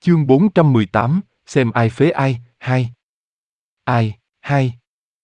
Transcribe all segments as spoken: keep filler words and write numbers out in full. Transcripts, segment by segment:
Chương bốn trăm mười tám, xem ai phế ai, hai. Ai, hai.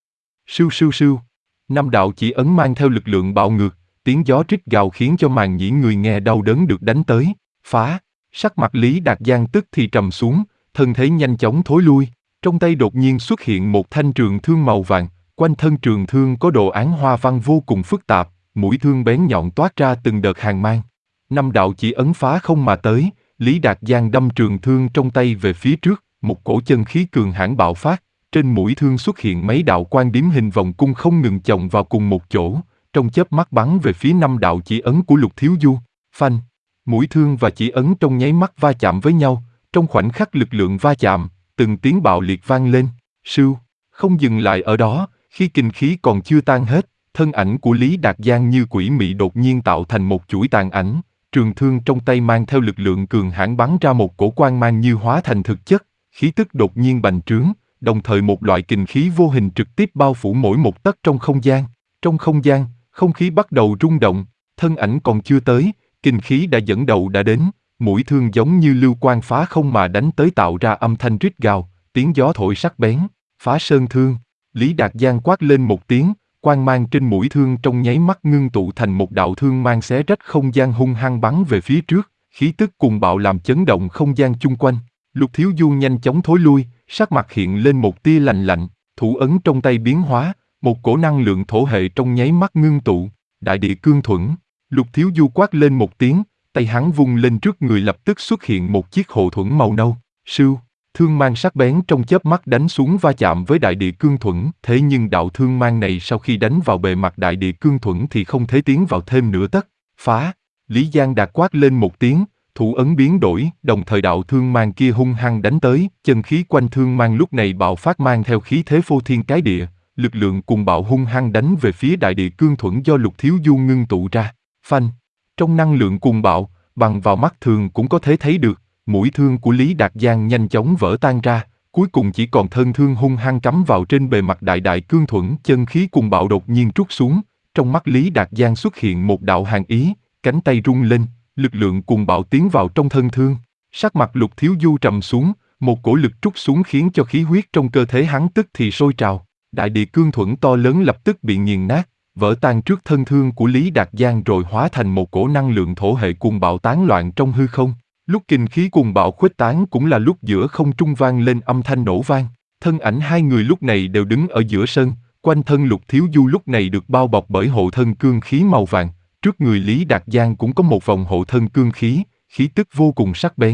Sưu sưu sưu. Năm đạo chỉ ấn mang theo lực lượng bạo ngược, tiếng gió rít gào khiến cho màng nhĩ người nghe đau đớn được đánh tới, phá. Sắc mặt Lý Đạt Giang tức thì trầm xuống, thân thế nhanh chóng thối lui, trong tay đột nhiên xuất hiện một thanh trường thương màu vàng, quanh thân trường thương có đồ án hoa văn vô cùng phức tạp, mũi thương bén nhọn toát ra từng đợt hàn mang. Năm đạo chỉ ấn phá không mà tới, Lý Đạt Giang đâm trường thương trong tay về phía trước, một cổ chân khí cường hãn bạo phát, trên mũi thương xuất hiện mấy đạo quang điểm hình vòng cung không ngừng chồng vào cùng một chỗ, trong chớp mắt bắn về phía năm đạo chỉ ấn của Lục Thiếu Du. Phanh! Mũi thương và chỉ ấn trong nháy mắt va chạm với nhau, trong khoảnh khắc lực lượng va chạm, từng tiếng bạo liệt vang lên, sưu, không dừng lại ở đó, khi kinh khí còn chưa tan hết, thân ảnh của Lý Đạt Giang như quỷ mị đột nhiên tạo thành một chuỗi tàn ảnh, trường thương trong tay mang theo lực lượng cường hãn bắn ra một cổ quang mang như hóa thành thực chất, khí tức đột nhiên bành trướng, đồng thời một loại kình khí vô hình trực tiếp bao phủ mỗi một tấc trong không gian. Trong không gian, không khí bắt đầu rung động, thân ảnh còn chưa tới, kình khí đã dẫn đầu đã đến, mũi thương giống như lưu quang phá không mà đánh tới tạo ra âm thanh rít gào, tiếng gió thổi sắc bén, phá sơn thương. Lý Đạt Giang quát lên một tiếng, quang mang trên mũi thương trong nháy mắt ngưng tụ thành một đạo thương mang xé rách không gian hung hăng bắn về phía trước, khí tức cuồng bạo làm chấn động không gian chung quanh. Lục Thiếu Du nhanh chóng thối lui, sắc mặt hiện lên một tia lạnh lạnh, thủ ấn trong tay biến hóa, một cổ năng lượng thổ hệ trong nháy mắt ngưng tụ, đại địa cương thuẫn. Lục Thiếu Du quát lên một tiếng, tay hắn vung lên trước người lập tức xuất hiện một chiếc hộ thuẫn màu nâu, sưu. Thương mang sắc bén trong chớp mắt đánh xuống va chạm với đại địa cương thuẫn, thế nhưng đạo thương mang này sau khi đánh vào bề mặt đại địa cương thuẫn thì không thể tiến vào thêm nửa tấc, phá. Lý Giang Đạt quát lên một tiếng, thủ ấn biến đổi, đồng thời đạo thương mang kia hung hăng đánh tới, chân khí quanh thương mang lúc này bạo phát mang theo khí thế phô thiên cái địa, lực lượng cùng bạo hung hăng đánh về phía đại địa cương thuẫn do Lục Thiếu Du ngưng tụ ra, phanh. Trong năng lượng cùng bạo, bằng vào mắt thường cũng có thể thấy được, mũi thương của Lý Đạt Giang nhanh chóng vỡ tan ra, cuối cùng chỉ còn thân thương hung hăng cắm vào trên bề mặt đại đại cương thuẫn, chân khí cùng bạo đột nhiên trút xuống, trong mắt Lý Đạt Giang xuất hiện một đạo hàn ý, cánh tay rung lên, lực lượng cùng bạo tiến vào trong thân thương, sắc mặt Lục Thiếu Du trầm xuống, một cổ lực trút xuống khiến cho khí huyết trong cơ thể hắn tức thì sôi trào, đại địa cương thuẫn to lớn lập tức bị nghiền nát, vỡ tan trước thân thương của Lý Đạt Giang rồi hóa thành một cổ năng lượng thổ hệ cùng bạo tán loạn trong hư không. Lúc kinh khí cuồng bạo khuếch tán cũng là lúc giữa không trung vang lên âm thanh nổ vang, thân ảnh hai người lúc này đều đứng ở giữa sân, quanh thân Lục Thiếu Du lúc này được bao bọc bởi hộ thân cương khí màu vàng, trước người Lý Đạt Giang cũng có một vòng hộ thân cương khí, khí tức vô cùng sắc bén.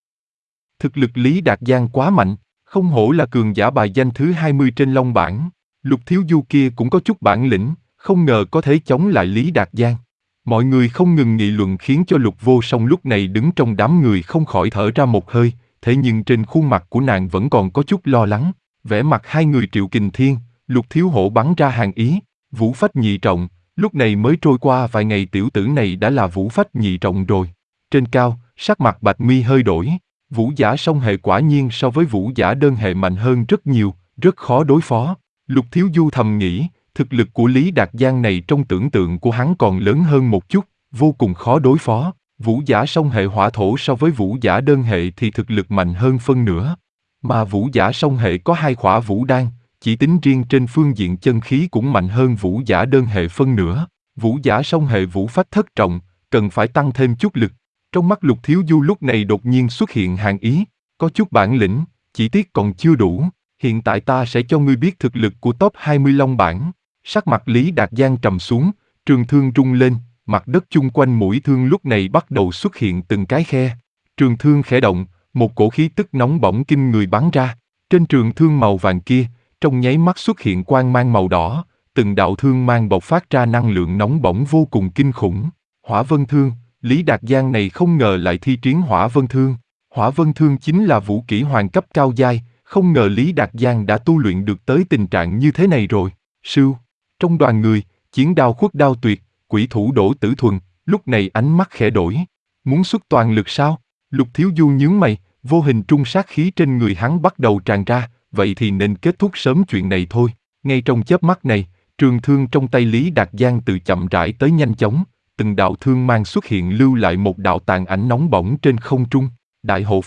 Thực lực Lý Đạt Giang quá mạnh, không hổ là cường giả bài danh thứ hai mươi trên Long bảng, Lục Thiếu Du kia cũng có chút bản lĩnh, không ngờ có thể chống lại Lý Đạt Giang. Mọi người không ngừng nghị luận khiến cho Lục Vô Song lúc này đứng trong đám người không khỏi thở ra một hơi, thế nhưng trên khuôn mặt của nàng vẫn còn có chút lo lắng. Vẻ mặt hai người Triệu Kình Thiên, Lục Thiếu Hổ bắn ra hàn ý, Vũ Phách nhị trọng, lúc này mới trôi qua vài ngày tiểu tử này đã là Vũ Phách nhị trọng rồi. Trên cao, sắc mặt Bạch Mi hơi đổi, Vũ Giả song hệ quả nhiên so với Vũ Giả đơn hệ mạnh hơn rất nhiều, rất khó đối phó. Lục Thiếu Du thầm nghĩ, thực lực của Lý Đạt Giang này trong tưởng tượng của hắn còn lớn hơn một chút, vô cùng khó đối phó. Vũ Giả song hệ hỏa thổ so với Vũ Giả đơn hệ thì thực lực mạnh hơn phân nửa. Mà Vũ Giả song hệ có hai khỏa Vũ Đan, chỉ tính riêng trên phương diện chân khí cũng mạnh hơn Vũ Giả đơn hệ phân nửa. Vũ Giả song hệ Vũ Phách thất trọng, cần phải tăng thêm chút lực. Trong mắt Lục Thiếu Du lúc này đột nhiên xuất hiện hàn ý, có chút bản lĩnh, chỉ tiếc còn chưa đủ. Hiện tại ta sẽ cho ngươi biết thực lực của top hai mươi Long bảng. Sắc mặt Lý Đạt Giang trầm xuống, trường thương rung lên, mặt đất chung quanh mũi thương lúc này bắt đầu xuất hiện từng cái khe. Trường thương khẽ động, một cổ khí tức nóng bỏng kinh người bắn ra. Trên trường thương màu vàng kia, trong nháy mắt xuất hiện quang mang màu đỏ, từng đạo thương mang bộc phát ra năng lượng nóng bỏng vô cùng kinh khủng. Hỏa Vân Thương, Lý Đạt Giang này không ngờ lại thi triển Hỏa Vân Thương. Hỏa Vân Thương chính là vũ kỹ hoàng cấp cao giai, không ngờ Lý Đạt Giang đã tu luyện được tới tình trạng như thế này rồi. Sưu. Trong đoàn người, chiến đao khuất đao tuyệt, quỷ thủ Đỗ Tử Thuần, lúc này ánh mắt khẽ đổi. Muốn xuất toàn lực sao? Lục Thiếu Du nhướng mày, vô hình trung sát khí trên người hắn bắt đầu tràn ra, vậy thì nên kết thúc sớm chuyện này thôi. Ngay trong chớp mắt này, trường thương trong tay Lý Đạt Giang từ chậm rãi tới nhanh chóng, từng đạo thương mang xuất hiện lưu lại một đạo tàn ảnh nóng bỏng trên không trung. Đại hộ pháp,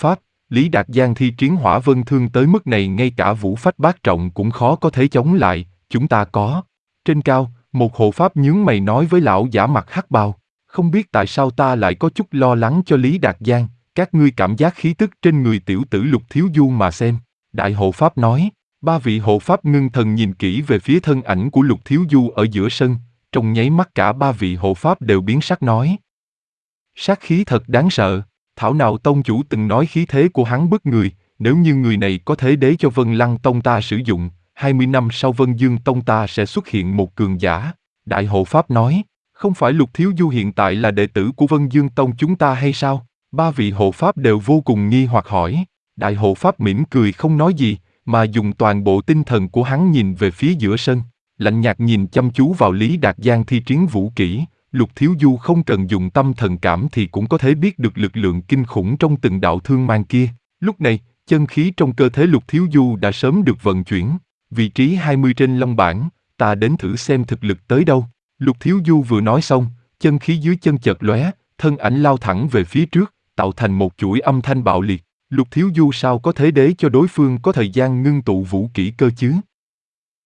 Lý Đạt Giang thi triển hỏa vân thương tới mức này ngay cả vũ phách bát trọng cũng khó có thể chống lại, chúng ta có. Trên cao, một hộ pháp nhướng mày nói với lão giả mặc hắc bào, không biết tại sao ta lại có chút lo lắng cho Lý Đạt Giang, các ngươi cảm giác khí tức trên người tiểu tử Lục Thiếu Du mà xem. Đại hộ pháp nói, ba vị hộ pháp ngưng thần nhìn kỹ về phía thân ảnh của Lục Thiếu Du ở giữa sân, trong nháy mắt cả ba vị hộ pháp đều biến sắc nói. Sát khí thật đáng sợ, thảo nào tông chủ từng nói khí thế của hắn bức người, nếu như người này có thể để cho Vân Lăng Tông ta sử dụng, hai mươi năm sau Vân Dương Tông ta sẽ xuất hiện một cường giả. Đại hộ pháp nói, không phải Lục Thiếu Du hiện tại là đệ tử của Vân Dương Tông chúng ta hay sao? Ba vị hộ pháp đều vô cùng nghi hoặc hỏi. Đại hộ pháp mỉm cười không nói gì, mà dùng toàn bộ tinh thần của hắn nhìn về phía giữa sân, lạnh nhạt nhìn chăm chú vào Lý Đạt Giang thi triển vũ kỹ. Lục Thiếu Du không cần dùng tâm thần cảm thì cũng có thể biết được lực lượng kinh khủng trong từng đạo thương mang kia. Lúc này, chân khí trong cơ thể Lục Thiếu Du đã sớm được vận chuyển. Vị trí hai mươi trên long bảng, ta đến thử xem thực lực tới đâu. Lục Thiếu Du vừa nói xong, chân khí dưới chân chợt lóe, thân ảnh lao thẳng về phía trước, tạo thành một chuỗi âm thanh bạo liệt. Lục Thiếu Du sao có thể để cho đối phương có thời gian ngưng tụ vũ kỹ cơ chứ?